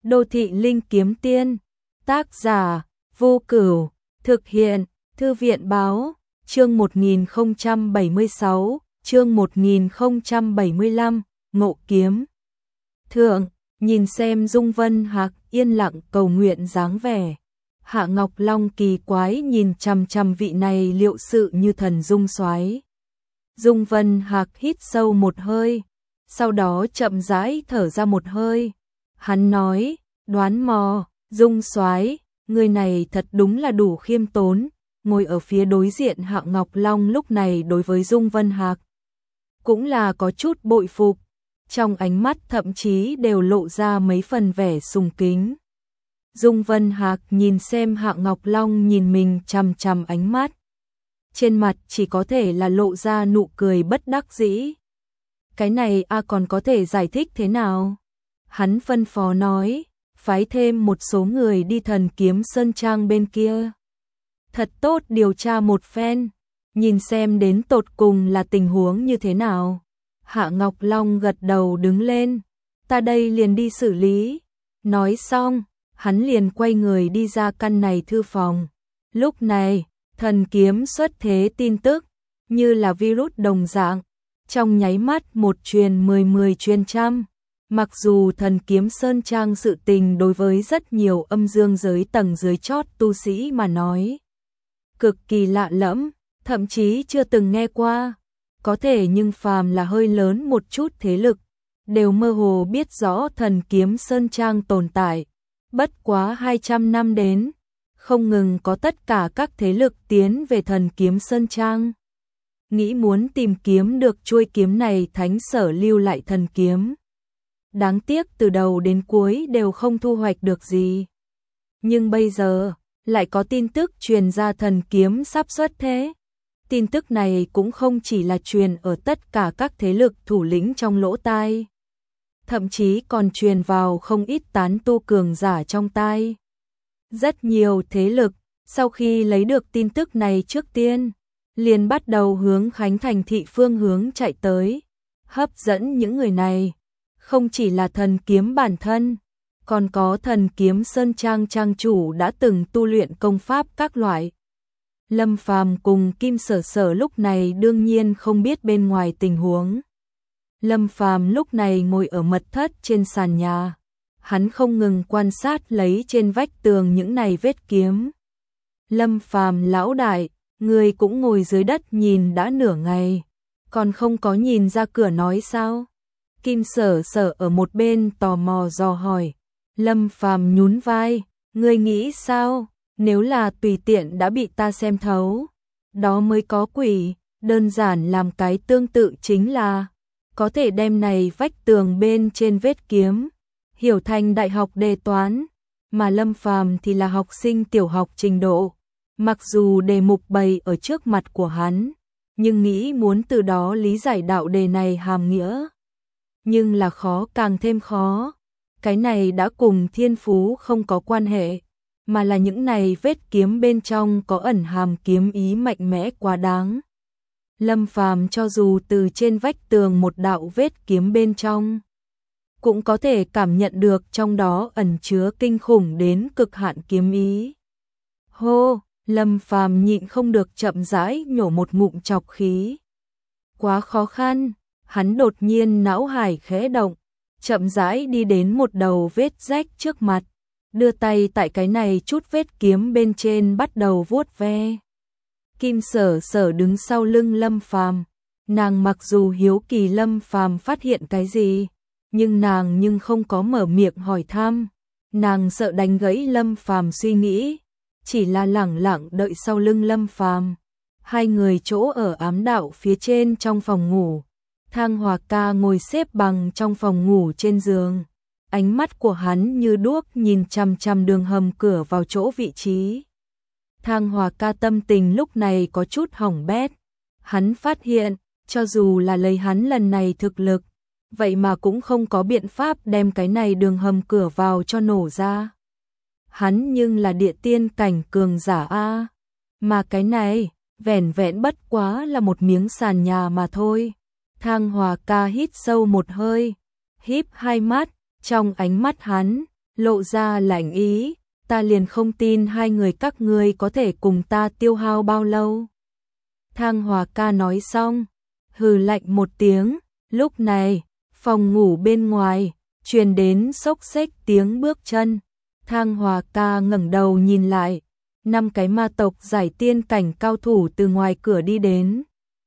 Đô thị linh kiếm tiên. Tác giả Vô Cửu. Thực hiện Thư viện báo. Chương 1076, chương 1075, Ngộ Kiếm. Thượng, nhìn xem Dung Vân Hạc yên lặng cầu nguyện dáng vẻ. Hạ Ngọc Long kỳ quái nhìn chằm chằm vị này liệu sự như thần dung soái. Dung Vân Hạc hít sâu một hơi, sau đó chậm rãi thở ra một hơi. Hắn nói, đoán mò, Dung soái, người này thật đúng là đủ khiêm tốn. Ngồi ở phía đối diện Hạ Ngọc Long lúc này đối với Dung Vân Hạc cũng là có chút bội phục, trong ánh mắt thậm chí đều lộ ra mấy phần vẻ sùng kính. Dung Vân Hạc nhìn xem Hạ Ngọc Long nhìn mình chằm chằm ánh mắt, trên mặt chỉ có thể là lộ ra nụ cười bất đắc dĩ. Cái này còn có thể giải thích thế nào? Hắn phân phó nói, phái thêm một số người đi Thần Kiếm Sơn Trang bên kia. Thật tốt điều tra một phen, nhìn xem đến tột cùng là tình huống như thế nào. Hạ Ngọc Long gật đầu đứng lên, ta đây liền đi xử lý. Nói xong, hắn liền quay người đi ra căn này thư phòng. Lúc này, thần kiếm xuất thế tin tức, như là virus đồng dạng, trong nháy mắt một truyền 10 truyền trăm. Mặc dù Thần Kiếm Sơn Trang sự tình đối với rất nhiều âm dương giới tầng dưới chót tu sĩ mà nói cực kỳ lạ lẫm, thậm chí chưa từng nghe qua, có thể nhưng phàm là hơi lớn một chút thế lực, đều mơ hồ biết rõ Thần Kiếm Sơn Trang tồn tại. Bất quá 200 năm đến, không ngừng có tất cả các thế lực tiến về Thần Kiếm Sơn Trang, nghĩ muốn tìm kiếm được chuôi kiếm này thánh sở lưu lại thần kiếm. Đáng tiếc từ đầu đến cuối đều không thu hoạch được gì. Nhưng bây giờ, lại có tin tức truyền ra thần kiếm sắp xuất thế. Tin tức này cũng không chỉ là truyền ở tất cả các thế lực thủ lĩnh trong lỗ tai, thậm chí còn truyền vào không ít tán tu cường giả trong tai. Rất nhiều thế lực, sau khi lấy được tin tức này trước tiên, liền bắt đầu hướng Khánh Thành thị phương hướng chạy tới, hấp dẫn những người này. Không chỉ là thần kiếm bản thân, còn có Thần Kiếm Sơn Trang trang chủ đã từng tu luyện công pháp các loại. Lâm Phàm cùng Kim Sở Sở lúc này đương nhiên không biết bên ngoài tình huống. Lâm Phàm lúc này ngồi ở mật thất trên sàn nhà, hắn không ngừng quan sát lấy trên vách tường những này vết kiếm. Lâm Phàm lão đại, người cũng ngồi dưới đất nhìn đã nửa ngày, còn không có nhìn ra cửa nói sao? Kim Sở Sở ở một bên tò mò dò hỏi. Lâm Phàm nhún vai, ngươi nghĩ sao? Nếu là tùy tiện đã bị ta xem thấu, đó mới có quỷ. Đơn giản làm cái tương tự chính là có thể đem này vách tường bên trên vết kiếm hiểu thành đại học đề toán, mà Lâm Phàm thì là học sinh tiểu học trình độ. Mặc dù đề mục bày ở trước mặt của hắn, nhưng nghĩ muốn từ đó lý giải đạo đề này hàm nghĩa, nhưng là khó càng thêm khó. Cái này đã cùng thiên phú không có quan hệ, mà là những này vết kiếm bên trong có ẩn hàm kiếm ý mạnh mẽ quá đáng. Lâm Phàm cho dù từ trên vách tường một đạo vết kiếm bên trong, cũng có thể cảm nhận được trong đó ẩn chứa kinh khủng đến cực hạn kiếm ý. Hô, Lâm Phàm nhịn không được chậm rãi nhổ một ngụm trọc khí. Quá khó khăn. Hắn đột nhiên não hải khẽ động, chậm rãi đi đến một đầu vết rách trước mặt, đưa tay tại cái này chút vết kiếm bên trên bắt đầu vuốt ve. Kim Sở Sở đứng sau lưng Lâm Phàm, nàng mặc dù hiếu kỳ Lâm Phàm phát hiện cái gì, nhưng không có mở miệng hỏi thăm, nàng sợ đánh gãy Lâm Phàm suy nghĩ, chỉ là lẳng lặng đợi sau lưng Lâm Phàm. Hai người chỗ ở ám đạo phía trên trong phòng ngủ. Thang Hòa Ca ngồi xếp bằng trong phòng ngủ trên giường, ánh mắt của hắn như đuốc nhìn chằm chằm đường hầm cửa vào chỗ vị trí. Thang Hòa Ca tâm tình lúc này có chút hỏng bét, hắn phát hiện, cho dù là lấy hắn lần này thực lực, vậy mà cũng không có biện pháp đem cái này đường hầm cửa vào cho nổ ra. Hắn nhưng là địa tiên cảnh cường giả a, mà cái này, vẻn vẹn bất quá là một miếng sàn nhà mà thôi. Thang Hòa Ca hít sâu một hơi, híp hai mắt, trong ánh mắt hắn lộ ra lạnh ý, ta liền không tin hai người các ngươi có thể cùng ta tiêu hao bao lâu. Thang Hòa ca nói xong, hừ lạnh một tiếng, lúc này, phòng ngủ bên ngoài, truyền đến xốc xếch tiếng bước chân. Thang Hòa ca ngẩng đầu nhìn lại, 5 cái ma tộc giải tiên cảnh cao thủ từ ngoài cửa đi đến.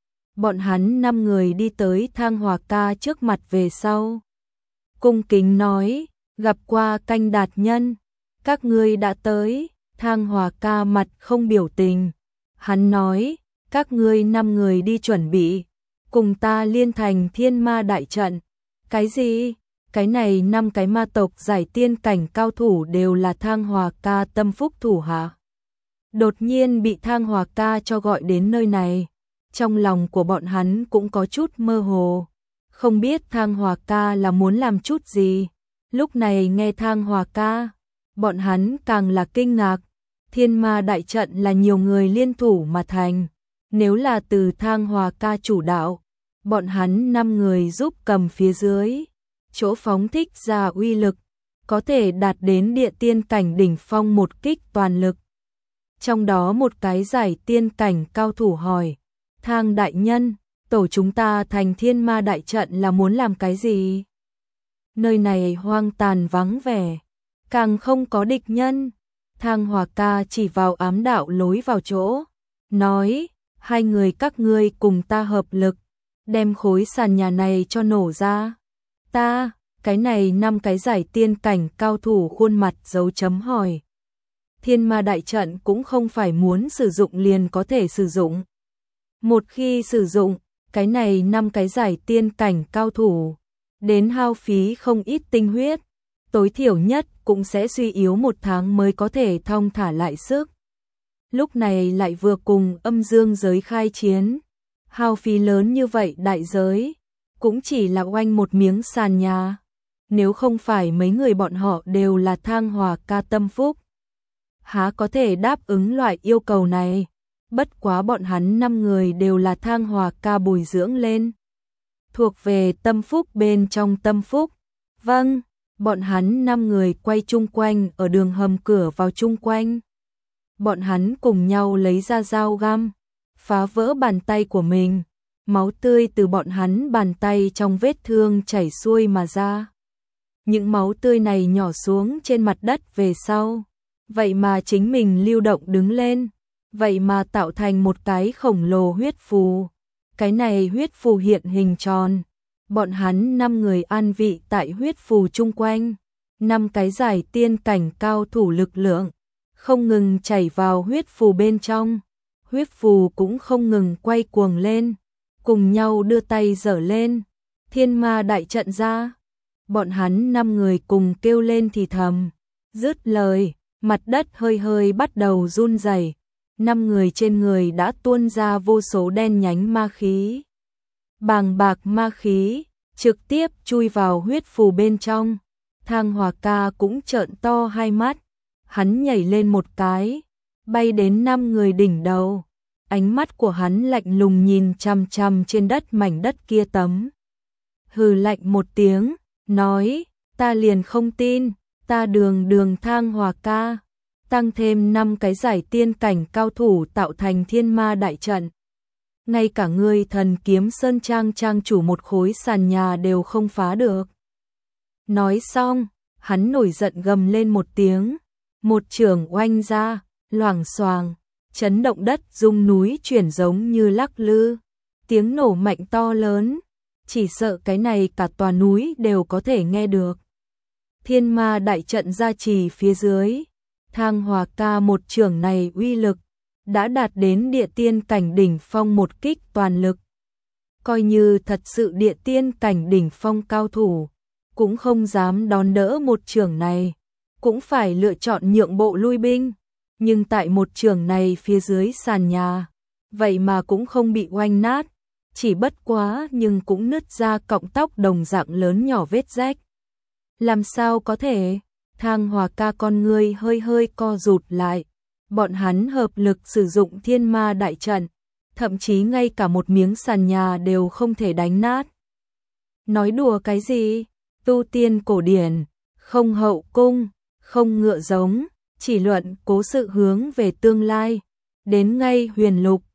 Bọn hắn 5 người đi tới Thang Hòa ca trước mặt về sau. Cung kính nói, gặp qua Canh Đạt nhân, các ngươi đã tới. Thang Hòa ca mặt không biểu tình. Hắn nói, các ngươi 5 người đi chuẩn bị, cùng ta liên thành thiên ma đại trận. Cái gì? Cái này 5 cái ma tộc giải tiên cảnh cao thủ đều là Thang Hòa ca tâm phúc thủ hạ. Đột nhiên bị Thang Hòa ca cho gọi đến nơi này, trong lòng của bọn hắn cũng có chút mơ hồ, không biết Thang Hòa ca là muốn làm chút gì. Lúc này nghe Thang Hòa ca, bọn hắn càng là kinh ngạc. Thiên ma đại trận là nhiều người liên thủ mà thành, nếu là từ Thang Hòa ca chủ đạo, bọn hắn 5 người giúp cầm phía dưới, chỗ phóng thích ra uy lực, có thể đạt đến địa tiên cảnh đỉnh phong một kích toàn lực. Trong đó một cái giải tiên cảnh cao thủ hỏi, Thang đại nhân, tổ chúng ta thành thiên ma đại trận là muốn làm cái gì? Nơi này hoang tàn vắng vẻ, càng không có địch nhân. Thang Hòa ca chỉ vào ám đạo lối vào chỗ, nói, hai người các ngươi cùng ta hợp lực, đem khối sàn nhà này cho nổ ra. Ta, cái này 5 cái giải tiên cảnh cao thủ khuôn mặt dấu chấm hỏi. Thiên ma đại trận cũng không phải muốn sử dụng liền có thể sử dụng. Một khi sử dụng, cái này 5 cái giải tiên cảnh cao thủ, đến hao phí không ít tinh huyết, tối thiểu nhất cũng sẽ suy yếu 1 tháng mới có thể thong thả lại sức. Lúc này lại vừa cùng âm dương giới khai chiến, hao phí lớn như vậy đại giới, cũng chỉ là oanh một miếng sàn nhà. Nếu không phải mấy người bọn họ đều là Thang Hòa ca tâm phúc, há có thể đáp ứng loại yêu cầu này. Bất quá bọn hắn 5 người đều là Thang Hòa ca bồi dưỡng lên, thuộc về tâm phúc bên trong tâm phúc. Vâng, bọn hắn 5 người quay chung quanh ở đường hầm cửa vào chung quanh. Bọn hắn cùng nhau lấy ra dao găm, phá vỡ bàn tay của mình, máu tươi từ bọn hắn bàn tay trong vết thương chảy xuôi mà ra. Những máu tươi này nhỏ xuống trên mặt đất về sau, vậy mà chính mình lưu động đứng lên, vậy mà tạo thành một cái khổng lồ huyết phù. Cái này huyết phù hiện hình tròn, bọn hắn 5 người an vị tại huyết phù chung quanh, 5 cái giải tiên cảnh cao thủ lực lượng không ngừng chảy vào huyết phù bên trong, huyết phù cũng không ngừng quay cuồng lên, cùng nhau đưa tay giở lên, thiên ma đại trận ra. Bọn hắn 5 người cùng kêu lên thì thầm, dứt lời, mặt đất hơi hơi bắt đầu run rẩy. 5 người trên người đã tuôn ra vô số đen nhánh ma khí. Bàng bạc ma khí, trực tiếp chui vào huyết phù bên trong. Thang Hòa ca cũng trợn to hai mắt, hắn nhảy lên một cái, bay đến 5 người đỉnh đầu. Ánh mắt của hắn lạnh lùng nhìn chằm chằm trên đất mảnh đất kia tấm. Hừ lạnh một tiếng, nói, ta liền không tin, ta đường Thang Hòa ca, tăng thêm 5 cái giải tiên cảnh cao thủ tạo thành thiên ma đại trận. Ngay cả ngươi Thần Kiếm Sơn Trang trang chủ một khối sàn nhà đều không phá được. Nói xong, hắn nổi giận gầm lên một tiếng, một chưởng oanh ra, loảng xoàng, chấn động đất rung núi chuyển giống như lắc lư, tiếng nổ mạnh to lớn, chỉ sợ cái này cả tòa núi đều có thể nghe được. Thiên ma đại trận gia trì phía dưới, Thang Hòa ca một chưởng này uy lực đã đạt đến địa tiên cảnh đỉnh phong một kích toàn lực. Coi như thật sự địa tiên cảnh đỉnh phong cao thủ, cũng không dám đón đỡ một chưởng này, cũng phải lựa chọn nhượng bộ lui binh. Nhưng tại một chưởng này phía dưới sàn nhà, vậy mà cũng không bị oanh nát, chỉ bất quá nhưng cũng nứt ra cọng tóc đồng dạng lớn nhỏ vết rách. Làm sao có thể? Thang Hòa ca con ngươi hơi hơi co rụt lại. Bọn hắn hợp lực sử dụng thiên ma đại trận, thậm chí ngay cả một miếng sàn nhà đều không thể đánh nát. Nói đùa cái gì? Tu tiên cổ điển, không hậu cung, không ngựa giống, chỉ luận cố sự hướng về tương lai. Đến ngay Huyền Lục,